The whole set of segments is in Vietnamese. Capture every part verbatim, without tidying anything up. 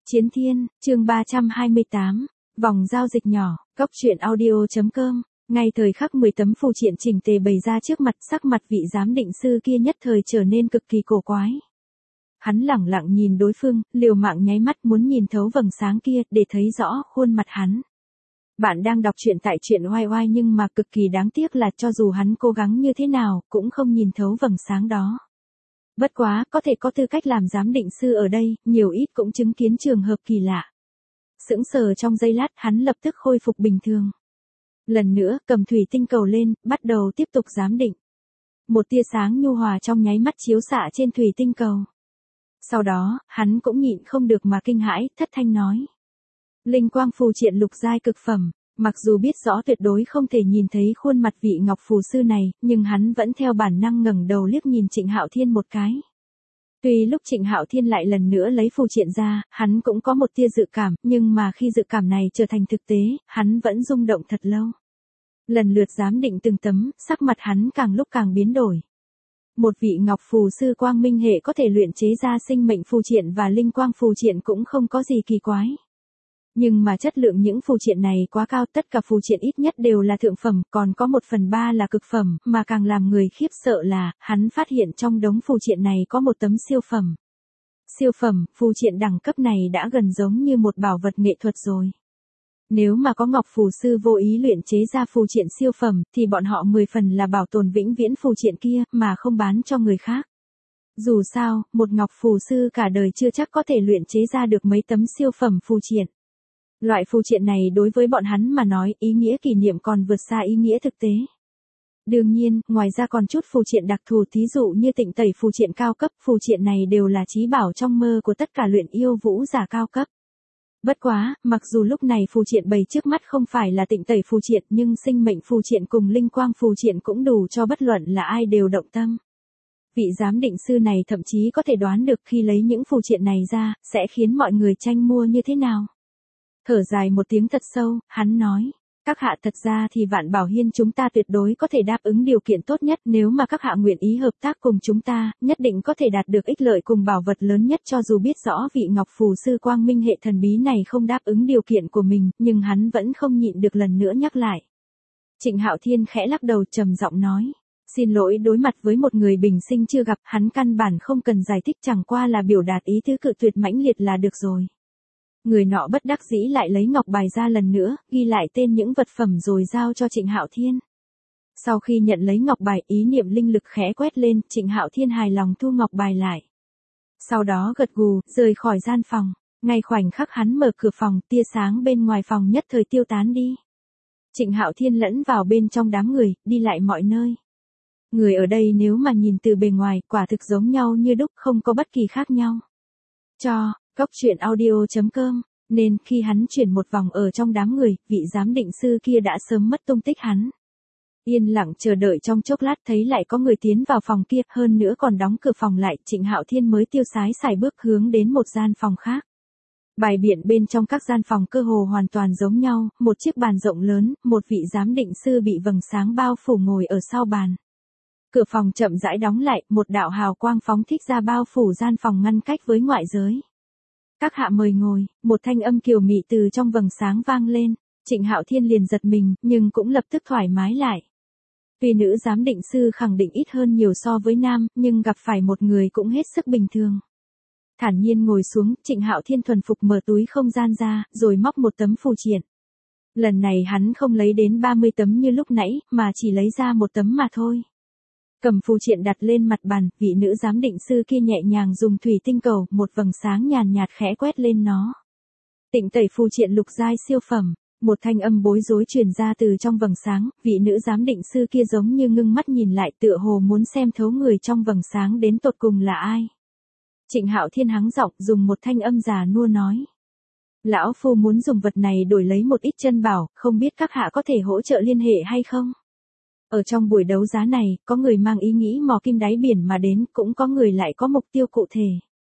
Chiến Thiên, chương ba trăm hai mươi tám, vòng giao dịch nhỏ, góc truyện audio.com, ngay thời khắc mười tấm phù triện chỉnh tề bày ra trước mặt, sắc mặt vị giám định sư kia nhất thời trở nên cực kỳ cổ quái. Hắn lẳng lặng nhìn đối phương, liều mạng nháy mắt muốn nhìn thấu vầng sáng kia, để thấy rõ khuôn mặt hắn. Bạn đang đọc truyện tại truyện oai oai nhưng mà cực kỳ đáng tiếc là cho dù hắn cố gắng như thế nào, cũng không nhìn thấu vầng sáng đó. Bất quá, có thể có tư cách làm giám định sư ở đây, nhiều ít cũng chứng kiến trường hợp kỳ lạ. Sững sờ trong giây lát, hắn lập tức khôi phục bình thường. Lần nữa, cầm thủy tinh cầu lên, bắt đầu tiếp tục giám định. Một tia sáng nhu hòa trong nháy mắt chiếu xạ trên thủy tinh cầu. Sau đó, hắn cũng nhịn không được mà kinh hãi, thất thanh nói. Linh quang phù triện lục giai cực phẩm. Mặc dù biết rõ tuyệt đối không thể nhìn thấy khuôn mặt vị ngọc phù sư này, nhưng hắn vẫn theo bản năng ngẩng đầu liếc nhìn Trịnh Hạo Thiên một cái. Tuy lúc Trịnh Hạo Thiên lại lần nữa lấy phù triện ra, hắn cũng có một tia dự cảm, nhưng mà khi dự cảm này trở thành thực tế, hắn vẫn rung động thật lâu. Lần lượt giám định từng tấm, sắc mặt hắn càng lúc càng biến đổi. Một vị ngọc phù sư quang minh hệ có thể luyện chế ra sinh mệnh phù triện và linh quang phù triện cũng không có gì kỳ quái. Nhưng mà chất lượng những phù triện này quá cao, tất cả phù triện ít nhất đều là thượng phẩm, còn có một phần ba là cực phẩm, mà càng làm người khiếp sợ là, hắn phát hiện trong đống phù triện này có một tấm siêu phẩm. Siêu phẩm, phù triện đẳng cấp này đã gần giống như một bảo vật nghệ thuật rồi. Nếu mà có ngọc phù sư vô ý luyện chế ra phù triện siêu phẩm, thì bọn họ mười phần là bảo tồn vĩnh viễn phù triện kia, mà không bán cho người khác. Dù sao, một ngọc phù sư cả đời chưa chắc có thể luyện chế ra được mấy tấm siêu phẩm phù triện. Loại phù triện này đối với bọn hắn mà nói, ý nghĩa kỷ niệm còn vượt xa ý nghĩa thực tế. Đương nhiên, ngoài ra còn chút phù triện đặc thù, thí dụ như tịnh tẩy phù triện cao cấp, phù triện này đều là chí bảo trong mơ của tất cả luyện yêu vũ giả cao cấp. Bất quá, mặc dù lúc này phù triện bày trước mắt không phải là tịnh tẩy phù triện, nhưng sinh mệnh phù triện cùng linh quang phù triện cũng đủ cho bất luận là ai đều động tâm. Vị giám định sư này thậm chí có thể đoán được khi lấy những phù triện này ra, sẽ khiến mọi người tranh mua như thế nào. Thở dài một tiếng thật sâu, hắn nói, các hạ thật ra thì Vạn Bảo Hiên chúng ta tuyệt đối có thể đáp ứng điều kiện tốt nhất, nếu mà các hạ nguyện ý hợp tác cùng chúng ta, nhất định có thể đạt được ích lợi cùng bảo vật lớn nhất. Cho dù biết rõ vị ngọc phù sư quang minh hệ thần bí này không đáp ứng điều kiện của mình, nhưng hắn vẫn không nhịn được lần nữa nhắc lại. Trịnh Hạo Thiên khẽ lắc đầu trầm giọng nói, xin lỗi, đối mặt với một người bình sinh chưa gặp, hắn căn bản không cần giải thích, chẳng qua là biểu đạt ý tứ cự tuyệt mãnh liệt là được rồi. Người nọ bất đắc dĩ lại lấy ngọc bài ra lần nữa, ghi lại tên những vật phẩm rồi giao cho Trịnh Hạo Thiên. Sau khi nhận lấy ngọc bài, ý niệm linh lực khẽ quét lên, Trịnh Hạo Thiên hài lòng thu ngọc bài lại. Sau đó gật gù, rời khỏi gian phòng. Ngay khoảnh khắc hắn mở cửa phòng, tia sáng bên ngoài phòng nhất thời tiêu tán đi. Trịnh Hạo Thiên lẫn vào bên trong đám người, đi lại mọi nơi. Người ở đây nếu mà nhìn từ bề ngoài, quả thực giống nhau như đúc, không có bất kỳ khác nhau. Cho góc truyện audio.com, nên khi hắn chuyển một vòng ở trong đám người, vị giám định sư kia đã sớm mất tung tích hắn. Yên lặng chờ đợi trong chốc lát thấy lại có người tiến vào phòng kia, hơn nữa còn đóng cửa phòng lại, Trịnh Hạo Thiên mới tiêu sái sải bước hướng đến một gian phòng khác. Bài biện bên trong các gian phòng cơ hồ hoàn toàn giống nhau, một chiếc bàn rộng lớn, một vị giám định sư bị vầng sáng bao phủ ngồi ở sau bàn. Cửa phòng chậm rãi đóng lại, một đạo hào quang phóng thích ra bao phủ gian phòng ngăn cách với ngoại giới. Các hạ mời ngồi, một thanh âm kiều mị từ trong vầng sáng vang lên, Trịnh Hạo Thiên liền giật mình, nhưng cũng lập tức thoải mái lại. Tuy nữ giám định sư khẳng định ít hơn nhiều so với nam, nhưng gặp phải một người cũng hết sức bình thường. Thản nhiên ngồi xuống, Trịnh Hạo Thiên thuần phục mở túi không gian ra, rồi móc một tấm phù triện. Lần này hắn không lấy đến ba mươi tấm như lúc nãy, mà chỉ lấy ra một tấm mà thôi. Cầm phù triện đặt lên mặt bàn, vị nữ giám định sư kia nhẹ nhàng dùng thủy tinh cầu, một vầng sáng nhàn nhạt khẽ quét lên nó. Tịnh tẩy phù triện lục giai siêu phẩm, một thanh âm bối rối truyền ra từ trong vầng sáng, vị nữ giám định sư kia giống như ngưng mắt nhìn lại, tựa hồ muốn xem thấu người trong vầng sáng đến tột cùng là ai. Trịnh Hạo Thiên hắng giọng dùng một thanh âm già nua nói. Lão phu muốn dùng vật này đổi lấy một ít chân bảo, không biết các hạ có thể hỗ trợ liên hệ hay không? Ở trong buổi đấu giá này, có người mang ý nghĩ mò kim đáy biển mà đến, cũng có người lại có mục tiêu cụ thể.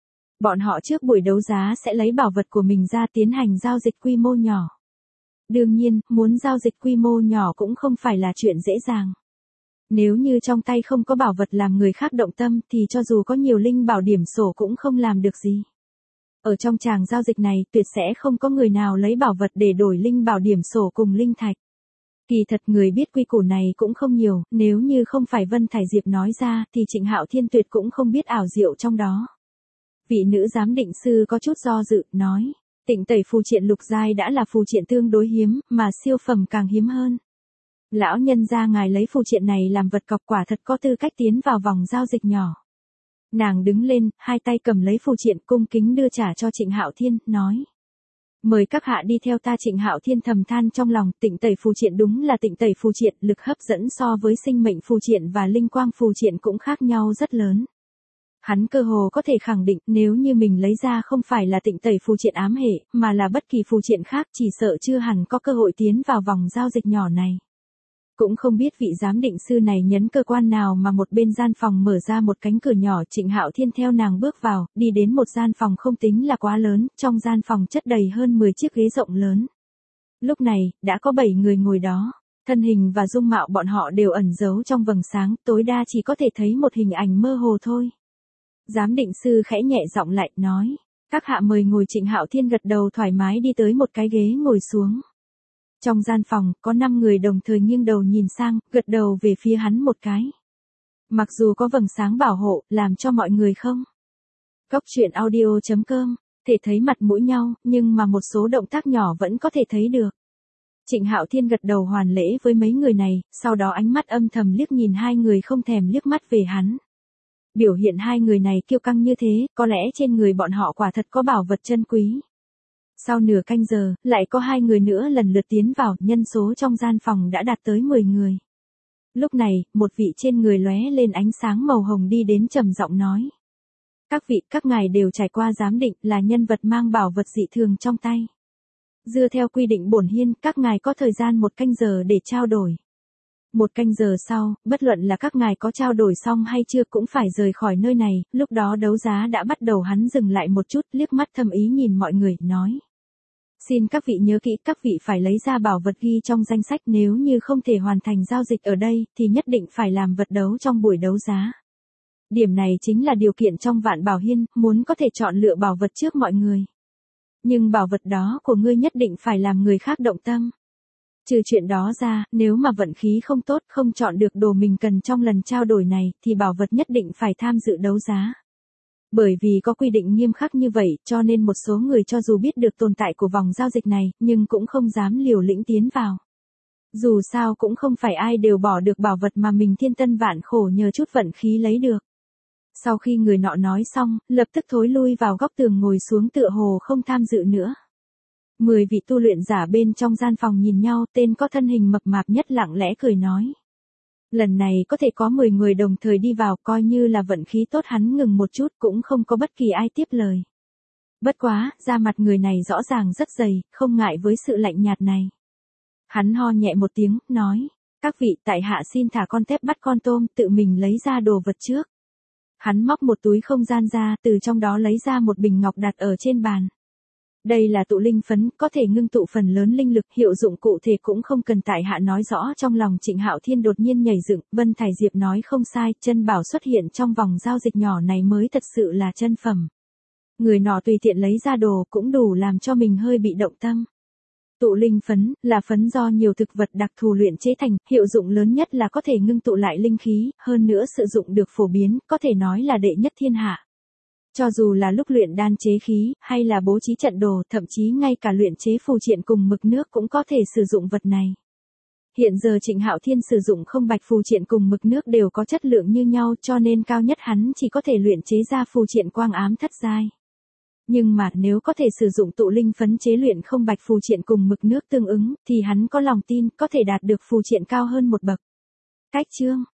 Bọn họ trước buổi đấu giá sẽ lấy bảo vật của mình ra tiến hành giao dịch quy mô nhỏ. Đương nhiên, muốn giao dịch quy mô nhỏ cũng không phải là chuyện dễ dàng. Nếu như trong tay không có bảo vật làm người khác động tâm thì cho dù có nhiều linh bảo điểm sổ cũng không làm được gì. Ở trong tràng giao dịch này tuyệt sẽ không có người nào lấy bảo vật để đổi linh bảo điểm sổ cùng linh thạch. Kỳ thật người biết quy củ này cũng không nhiều, nếu như không phải Vân Thải Diệp nói ra thì Trịnh Hạo Thiên tuyệt cũng không biết ảo diệu trong đó. Vị nữ giám định sư có chút do dự, nói, Tịnh Tẩy phù triện lục giai đã là phù triện tương đối hiếm, mà siêu phẩm càng hiếm hơn. Lão nhân gia ngài lấy phù triện này làm vật cọc quả thật có tư cách tiến vào vòng giao dịch nhỏ. Nàng đứng lên, hai tay cầm lấy phù triện cung kính đưa trả cho Trịnh Hạo Thiên, nói. Mời các hạ đi theo ta. Trịnh Hạo Thiên thầm than trong lòng, Tịnh Tẩy phù triện đúng là Tịnh Tẩy phù triện, lực hấp dẫn so với sinh mệnh phù triện và linh quang phù triện cũng khác nhau rất lớn. Hắn cơ hồ có thể khẳng định nếu như mình lấy ra không phải là Tịnh Tẩy phù triện ám hệ, mà là bất kỳ phù triện khác chỉ sợ chưa hẳn có cơ hội tiến vào vòng giao dịch nhỏ này. Cũng không biết vị giám định sư này nhấn cơ quan nào mà một bên gian phòng mở ra một cánh cửa nhỏ. Trịnh Hạo Thiên theo nàng bước vào, đi đến một gian phòng không tính là quá lớn, trong gian phòng chất đầy hơn mười chiếc ghế rộng lớn. Lúc này, đã có bảy người ngồi đó, thân hình và dung mạo bọn họ đều ẩn giấu trong vầng sáng, tối đa chỉ có thể thấy một hình ảnh mơ hồ thôi. Giám định sư khẽ nhẹ giọng lại, nói, các hạ mời ngồi. Trịnh Hạo Thiên gật đầu thoải mái đi tới một cái ghế ngồi xuống. Trong gian phòng, có năm người đồng thời nghiêng đầu nhìn sang, gật đầu về phía hắn một cái. Mặc dù có vầng sáng bảo hộ, làm cho mọi người không. Cốc truyện audio chấm com, thể thấy mặt mũi nhau, nhưng mà một số động tác nhỏ vẫn có thể thấy được. Trịnh Hạo Thiên gật đầu hoàn lễ với mấy người này, sau đó ánh mắt âm thầm liếc nhìn hai người không thèm liếc mắt về hắn. Biểu hiện hai người này kiêu căng như thế, có lẽ trên người bọn họ quả thật có bảo vật chân quý. Sau nửa canh giờ, lại có hai người nữa lần lượt tiến vào, nhân số trong gian phòng đã đạt tới mười người. Lúc này, một vị trên người lóe lên ánh sáng màu hồng đi đến trầm giọng nói. Các vị, các ngài đều trải qua giám định, là nhân vật mang bảo vật dị thường trong tay. Dựa theo quy định bổn hiên, các ngài có thời gian một canh giờ để trao đổi. Một canh giờ sau, bất luận là các ngài có trao đổi xong hay chưa cũng phải rời khỏi nơi này. Lúc đó đấu giá đã bắt đầu. Hắn dừng lại một chút, liếc mắt thâm ý nhìn mọi người, nói. Xin các vị nhớ kỹ, các vị phải lấy ra bảo vật ghi trong danh sách, nếu như không thể hoàn thành giao dịch ở đây, thì nhất định phải làm vật đấu trong buổi đấu giá. Điểm này chính là điều kiện trong Vạn Bảo Hiên, muốn có thể chọn lựa bảo vật trước mọi người. Nhưng bảo vật đó của ngươi nhất định phải làm người khác động tâm. Trừ chuyện đó ra, nếu mà vận khí không tốt, không chọn được đồ mình cần trong lần trao đổi này, thì bảo vật nhất định phải tham dự đấu giá. Bởi vì có quy định nghiêm khắc như vậy, cho nên một số người cho dù biết được tồn tại của vòng giao dịch này, nhưng cũng không dám liều lĩnh tiến vào. Dù sao cũng không phải ai đều bỏ được bảo vật mà mình thiên tân vạn khổ nhờ chút vận khí lấy được. Sau khi người nọ nói xong, lập tức thối lui vào góc tường ngồi xuống tựa hồ không tham dự nữa. Mười vị tu luyện giả bên trong gian phòng nhìn nhau, tên có thân hình mập mạp nhất lặng lẽ cười nói. Lần này có thể có mười người đồng thời đi vào, coi như là vận khí tốt. Hắn ngừng một chút, cũng không có bất kỳ ai tiếp lời. Bất quá, da mặt người này rõ ràng rất dày, không ngại với sự lạnh nhạt này. Hắn ho nhẹ một tiếng, nói, các vị, tại hạ xin thả con tép bắt con tôm, tự mình lấy ra đồ vật trước. Hắn móc một túi không gian ra, từ trong đó lấy ra một bình ngọc đặt ở trên bàn. Đây là tụ linh phấn, có thể ngưng tụ phần lớn linh lực, hiệu dụng cụ thể cũng không cần tại hạ nói rõ. Trong lòng Trịnh Hạo Thiên đột nhiên nhảy dựng, Vân Thải Diệp nói không sai, chân bảo xuất hiện trong vòng giao dịch nhỏ này mới thật sự là chân phẩm. Người nọ tùy tiện lấy ra đồ cũng đủ làm cho mình hơi bị động tâm. Tụ linh phấn, là phấn do nhiều thực vật đặc thù luyện chế thành, hiệu dụng lớn nhất là có thể ngưng tụ lại linh khí, hơn nữa sử dụng được phổ biến, có thể nói là đệ nhất thiên hạ. Cho dù là lúc luyện đan chế khí, hay là bố trí trận đồ, thậm chí ngay cả luyện chế phù triện cùng mực nước cũng có thể sử dụng vật này. Hiện giờ Trịnh Hạo Thiên sử dụng không bạch phù triện cùng mực nước đều có chất lượng như nhau, cho nên cao nhất hắn chỉ có thể luyện chế ra phù triện quang ám thất giai. Nhưng mà nếu có thể sử dụng tụ linh phấn chế luyện không bạch phù triện cùng mực nước tương ứng, thì hắn có lòng tin có thể đạt được phù triện cao hơn một bậc. Cách chương